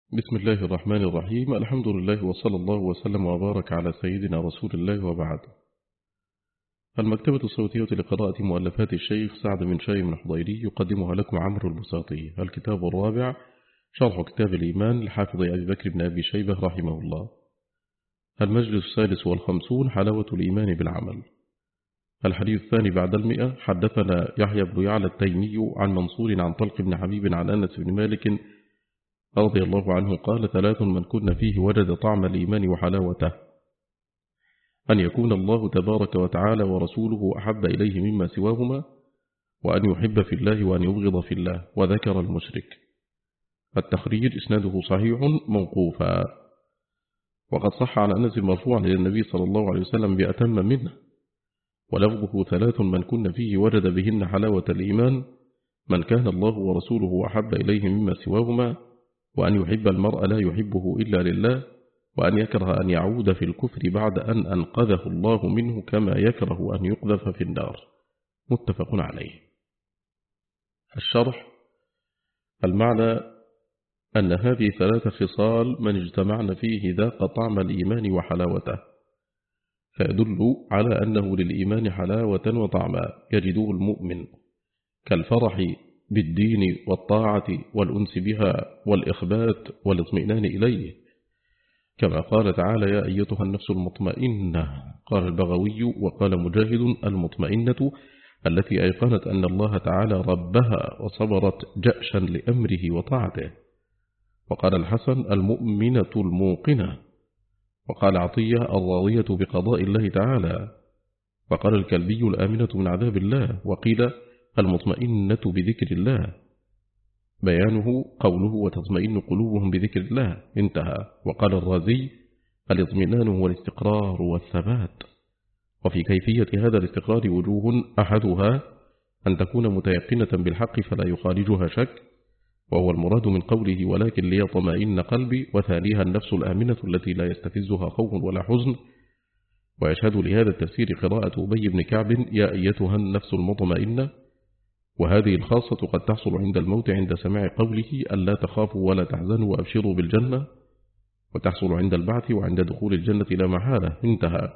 بسم الله الرحمن الرحيم. الحمد لله وصلى الله وسلم وبارك على سيدنا رسول الله وبعد. المكتبة الصوتية لقراءة مؤلفات الشيخ سعد بن شايم الحضيري يقدمها لكم عمرو البساطي. الكتاب الرابع شرح كتاب الإيمان لحافظ أبي بكر بن أبي شيبة رحمه الله. المجلس 53 حلاوة الإيمان بالعمل. الحديث الثاني بعد 100. حدثنا يحيى بن يعلى التيمي عن منصور عن طلق بن حبيب عن أنس بن مالك رضي الله عنه قال: 3 من كن فيه وجد طعم الإيمان وحلاوته: أن يكون الله تبارك وتعالى ورسوله أحب إليه مما سواهما، وأن يحب في الله وأن يبغض في الله. وذكر المشرك. التخريج إسناده صحيح موقوفا، وقد صح عن أنس مرفوعا إلى النبي صلى الله عليه وسلم بأتم منه، ولفظه 3 من كن فيه وجد بهن حلاوة الإيمان: من كان الله ورسوله أحب إليه مما سواهما، وأن يحب المرء لا يحبه إلا لله، وأن يكره أن يعود في الكفر بعد أن أنقذه الله منه كما يكره أن يقذف في النار. متفق عليه. الشرح: المعنى أن هذه 3 خصال من اجتمعن فيه ذاق طعم الإيمان وحلاوته، فيدل على أنه للإيمان حلاوة وطعما يجده المؤمن، كالفرح بالدين والطاعة والأنس بها والإخبات والاطمئنان إليه، كما قال تعالى: يا أيتها النفس المطمئنة. قال البغوي وقال مجاهد: المطمئنة التي أيقنت أن الله تعالى ربها وصبرت جأشا لأمره وطاعته. وقال الحسن: المؤمنة الموقنة. وقال عطية: الراضية بقضاء الله تعالى. وقال الكلبي: الآمنة من عذاب الله. وقيل: المطمئنة بذكر الله، بيانه قوله: وتطمئن قلوبهم بذكر الله. انتهى. وقال الرازي: الاطمئنان هو الاستقرار والثبات. وفي كيفية هذا الاستقرار وجوه: أحدها أن تكون متيقنة بالحق فلا يخالجها شك، وهو المراد من قوله: ولكن ليطمئن قلبي. وثانيها النفس الآمنة التي لا يستفزها خوف ولا حزن. ويشهد لهذا التفسير قراءة أبي بن كعب: يا أيتها النفس المطمئنة. وهذه الخاصة قد تحصل عند الموت عند سماع قوله: ألا تخافوا ولا تحزنوا وأبشروا بالجنة، وتحصل عند البعث وعند دخول الجنة لا محالة. انتهى.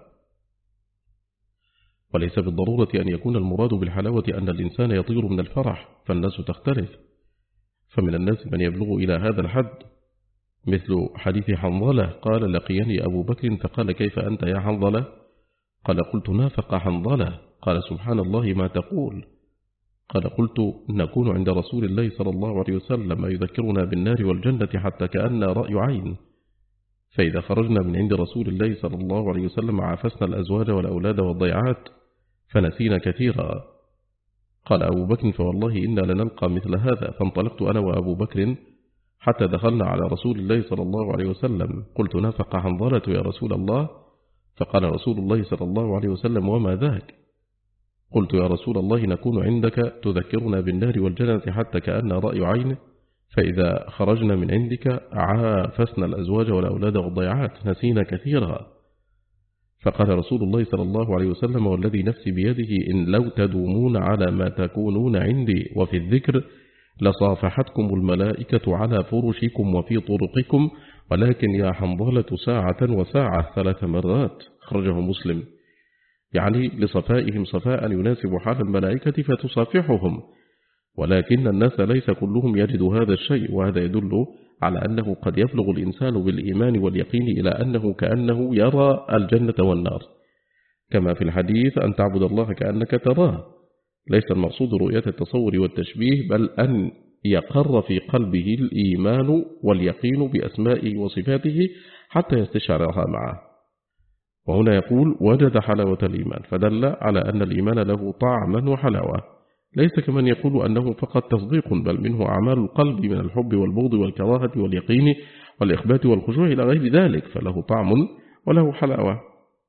وليس بالضرورة أن يكون المراد بالحلاوة أن الإنسان يطير من الفرح، فالناس تختلف، فمن الناس من يبلغ إلى هذا الحد، مثل حديث حنظلة: قال: لقيني أبو بكر فقال: كيف أنت يا حنظلة؟ قال: قلت: نافق حنظلة. قال: سبحان الله ما تقول؟ قال: قلت: نكون عند رسول الله صلى الله عليه وسلم يذكرنا بالنار والجنة حتى كأن رأي عين، فإذا خرجنا من عند رسول الله صلى الله عليه وسلم عافسنا الأزواج والأولاد والضيعات فنسينا كثيرا. قال أبو بكر: فوالله إنا لنلقى مثل هذا. فانطلقت أنا وأبو بكر حتى دخلنا على رسول الله صلى الله عليه وسلم. قلت: نافق حنظلة يا رسول الله. فقال رسول الله صلى الله عليه وسلم: وما ذاك؟ قلت: يا رسول الله نكون عندك تذكرنا بالنار والجنة حتى كأن رأي عين، فإذا خرجنا من عندك عافسنا الأزواج والأولاد والضيعات نسينا كثيرا. فقال رسول الله صلى الله عليه وسلم: والذي نفسي بيده إن لو تدومون على ما تكونون عندي وفي الذكر لصافحتكم الملائكة على فرشكم وفي طرقكم، ولكن يا حنظلة ساعة وساعة 3 مرات. خرجه مسلم. يعني لصفائهم صفاء يناسب حال الملائكة فتصافحهم، ولكن الناس ليس كلهم يجد هذا الشيء، وهذا يدل على أنه قد يبلغ الإنسان بالإيمان واليقين إلى أنه كأنه يرى الجنة والنار، كما في الحديث: أن تعبد الله كأنك تراه. ليس المقصود رؤية التصور والتشبيه، بل أن يقر في قلبه الإيمان واليقين بأسمائه وصفاته حتى يستشعرها معه. وهنا يقول: وجد حلاوة الإيمان، فدل على أن الإيمان له طعما وحلاوة، ليس كمن يقول أنه فقط تصديق، بل منه أعمال القلب من الحب والبغض والكراهة واليقين والإخبات والخشوع إلى غير ذلك، فله طعم وله حلاوة.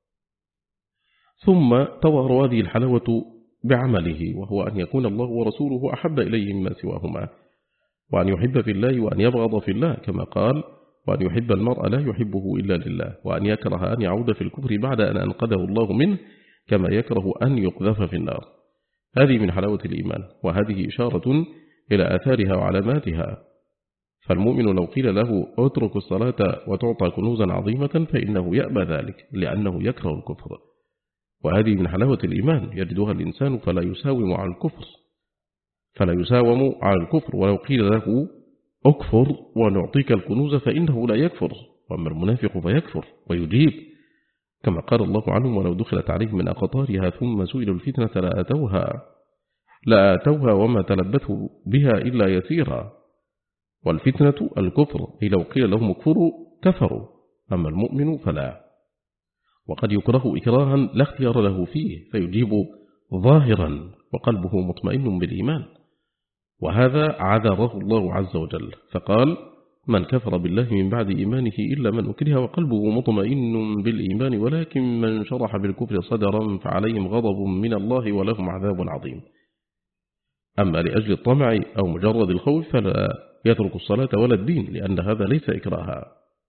ثم توار هذه الحلاوة بعمله، وهو أن يكون الله ورسوله أحب إليه مما سواهما، وأن يحب في الله وأن يبغض في الله، كما قال: وأن يحب المرء لا يحبه إلا لله، وأن يكره أن يعود في الكفر بعد أن أنقذه الله منه كما يكره أن يقذف في النار. هذه من حلاوة الإيمان، وهذه إشارة إلى آثارها وعلاماتها. فالمؤمن لو قيل له اترك الصلاة وتعطى كنوزا عظيمة فإنه يأبى ذلك لأنه يكره الكفر. وهذه من حلاوة الإيمان يجدها الإنسان فلا يساوم على الكفر، ولو قيل له أكفر ونعطيك الكنوز فإنه لا يكفر، وأما المنافق فيكفر ويجيب، كما قال الله عنهم ولو دخلت عليهم من أقطارها ثم سئلوا الفتنة لآتوها وما تلبثوا بها إلا يسيرا. والفتنة الكفر، أي لو قيل لهم اكفروا كفروا، أما المؤمن فلا. وقد يكره إكراها لا اختيار له فيه فيجيب ظاهرا وقلبه مطمئن بالإيمان، وهذا عذره الله عز وجل فقال من كفر بالله من بعد إيمانه إلا من أكره وقلبه مطمئن بالإيمان ولكن من شرح بالكفر صدرا فعليهم غضب من الله ولهم عذاب عظيم. أما لأجل الطمع أو مجرد الخوف فلا يترك الصلاة ولا الدين، لأن هذا ليس إكراها.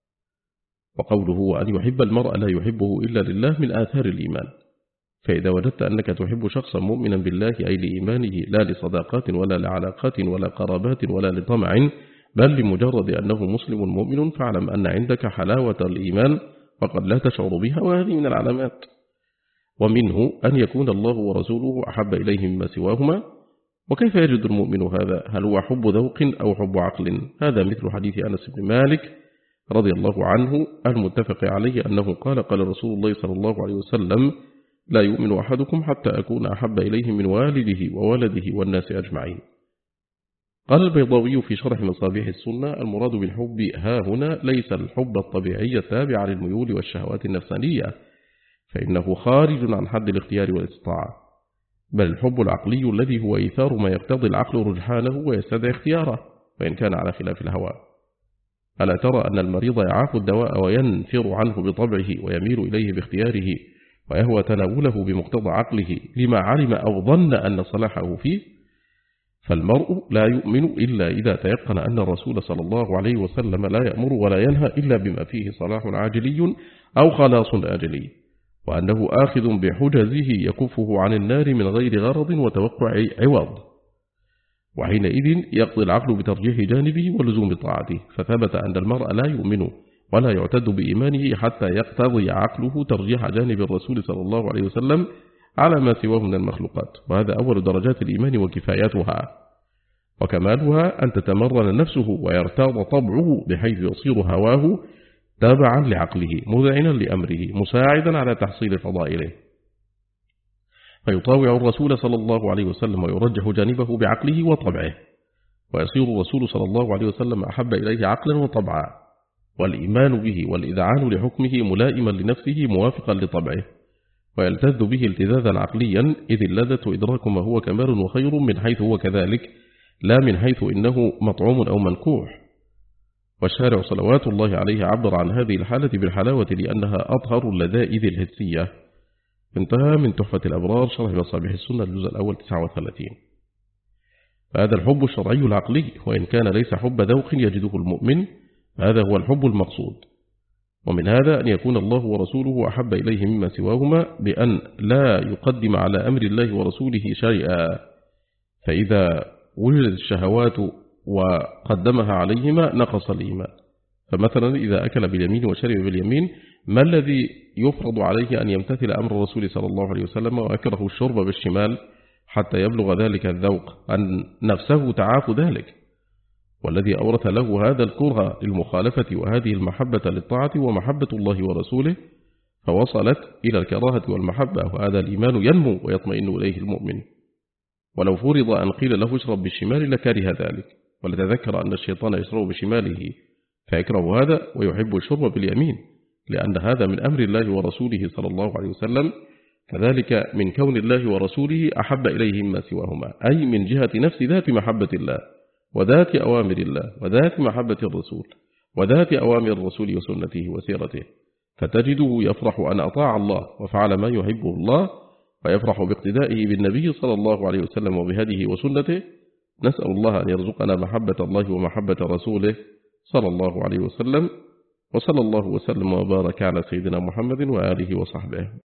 وقوله وأن يحب المرء لا يحبه إلا لله من آثار الإيمان، فإذا وجدت أنك تحب شخصا مؤمنا بالله أي لإيمانه لا لصداقات ولا لعلاقات ولا قرابات ولا لطمع، بل لمجرد أنه مسلم مؤمن، فاعلم أن عندك حلاوة الإيمان وقد لا تشعر بها، وهذه من العلامات. ومنه أن يكون الله ورسوله أحب إليه مما سواهما. وكيف يجد المؤمن هذا؟ هل هو حب ذوق أو حب عقل؟ هذا مثل حديث أنس بن مالك رضي الله عنه المتفق عليه أنه قال رسول الله صلى الله عليه وسلم لا يؤمن أحدكم حتى أكون أحب إليه من والده وولده والناس أجمعين. قال البيضاوي في شرح مصابيح السنة المراد بالحب ها هنا ليس الحب الطبيعي التابع للميول والشهوات النفسانية، فإنه خارج عن حد الاختيار والاستطاعة، بل الحب العقلي الذي هو إيثار ما يقتضي العقل رجحانه ويستدعي اختياره وإن كان على خلاف الهوى. ألا ترى أن المريض يعاف الدواء وينفر عنه بطبعه ويميل إليه باختياره ويهوى تناوله بمقتضى عقله لما علم أو ظن أن صلاحه فيه؟ فالمرء لا يؤمن إلا إذا تيقن أن الرسول صلى الله عليه وسلم لا يأمر ولا ينهى إلا بما فيه صلاح عاجلي أو خلاص آجلي، وأنه آخذ بحجزه يكفه عن النار من غير غرض وتوقع عوض، وحينئذ يقضي العقل بترجيح جانبه ولزوم طاعته، فثبت أن المرء لا يؤمن ولا يعتد بإيمانه حتى يقتضي عقله ترجيح جانب الرسول صلى الله عليه وسلم على ما سواه من المخلوقات، وهذا أول درجات الإيمان وكفايتها. وكمالها أن تتمرن نفسه ويرتاض طبعه بحيث يصير هواه تابعا لعقله مذعنا لأمره مساعدا على تحصيل فضائله، فيطاوع الرسول صلى الله عليه وسلم ويرجح جانبه بعقله وطبعه، ويصير الرسول صلى الله عليه وسلم أحب إليه عقلا وطبعا، والإيمان به والإذعان لحكمه ملائما لنفسه موافقا لطبعه، ويلتذ به التذاذا عقليا، إذ اللذة إدراك ما هو كمال وخير من حيث هو كذلك لا من حيث إنه مطعوم أو منكوح. والشارع صلوات الله عليه عبر عن هذه الحالة بالحلاوة لأنها أطهر اللذائذ الحسية. انتهى من تحفة الأبرار شرح مصابيح السنة الجزء الأول 39. فهذا الحب الشرعي العقلي، وإن كان ليس حب ذوق يجده المؤمن، هذا هو الحب المقصود. ومن هذا أن يكون الله ورسوله أحب إليه مما سواهما بأن لا يقدم على أمر الله ورسوله شيئا، فإذا وجدت الشهوات وقدمها عليهما نقص الإيمان. فمثلا إذا أكل باليمين وشرب باليمين، ما الذي يفرض عليه أن يمتثل أمر الرسول صلى الله عليه وسلم وأكره الشرب بالشمال حتى يبلغ ذلك الذوق أن نفسه تعاف ذلك، والذي أورث له هذا الكره للمخالفة وهذه المحبة للطاعة ومحبة الله ورسوله فوصلت إلى الكراهة والمحبة، وهذا الإيمان ينمو ويطمئن إليه المؤمن. ولو فرض أن قيل له اشرب بالشمال لكره ذلك، ولتذكر أن الشيطان يشرب بشماله فيكره هذا ويحب الشرب باليمين، لأن هذا من أمر الله ورسوله صلى الله عليه وسلم، كذلك من كون الله ورسوله أحب إليه مما سواهما، أي من جهة نفس ذات محبة الله وذات أوامر الله وذات محبة الرسول وذات أوامر الرسول وسنته وسيرته، فتجده يفرح أن أطاع الله وفعل ما يحبه الله، ويفرح باقتدائه بالنبي صلى الله عليه وسلم وبهديه وسنته. نسأل الله أن يرزقنا محبة الله ومحبة رسوله صلى الله عليه وسلم، وصلى الله وسلم وبارك على سيدنا محمد وآله وصحبه.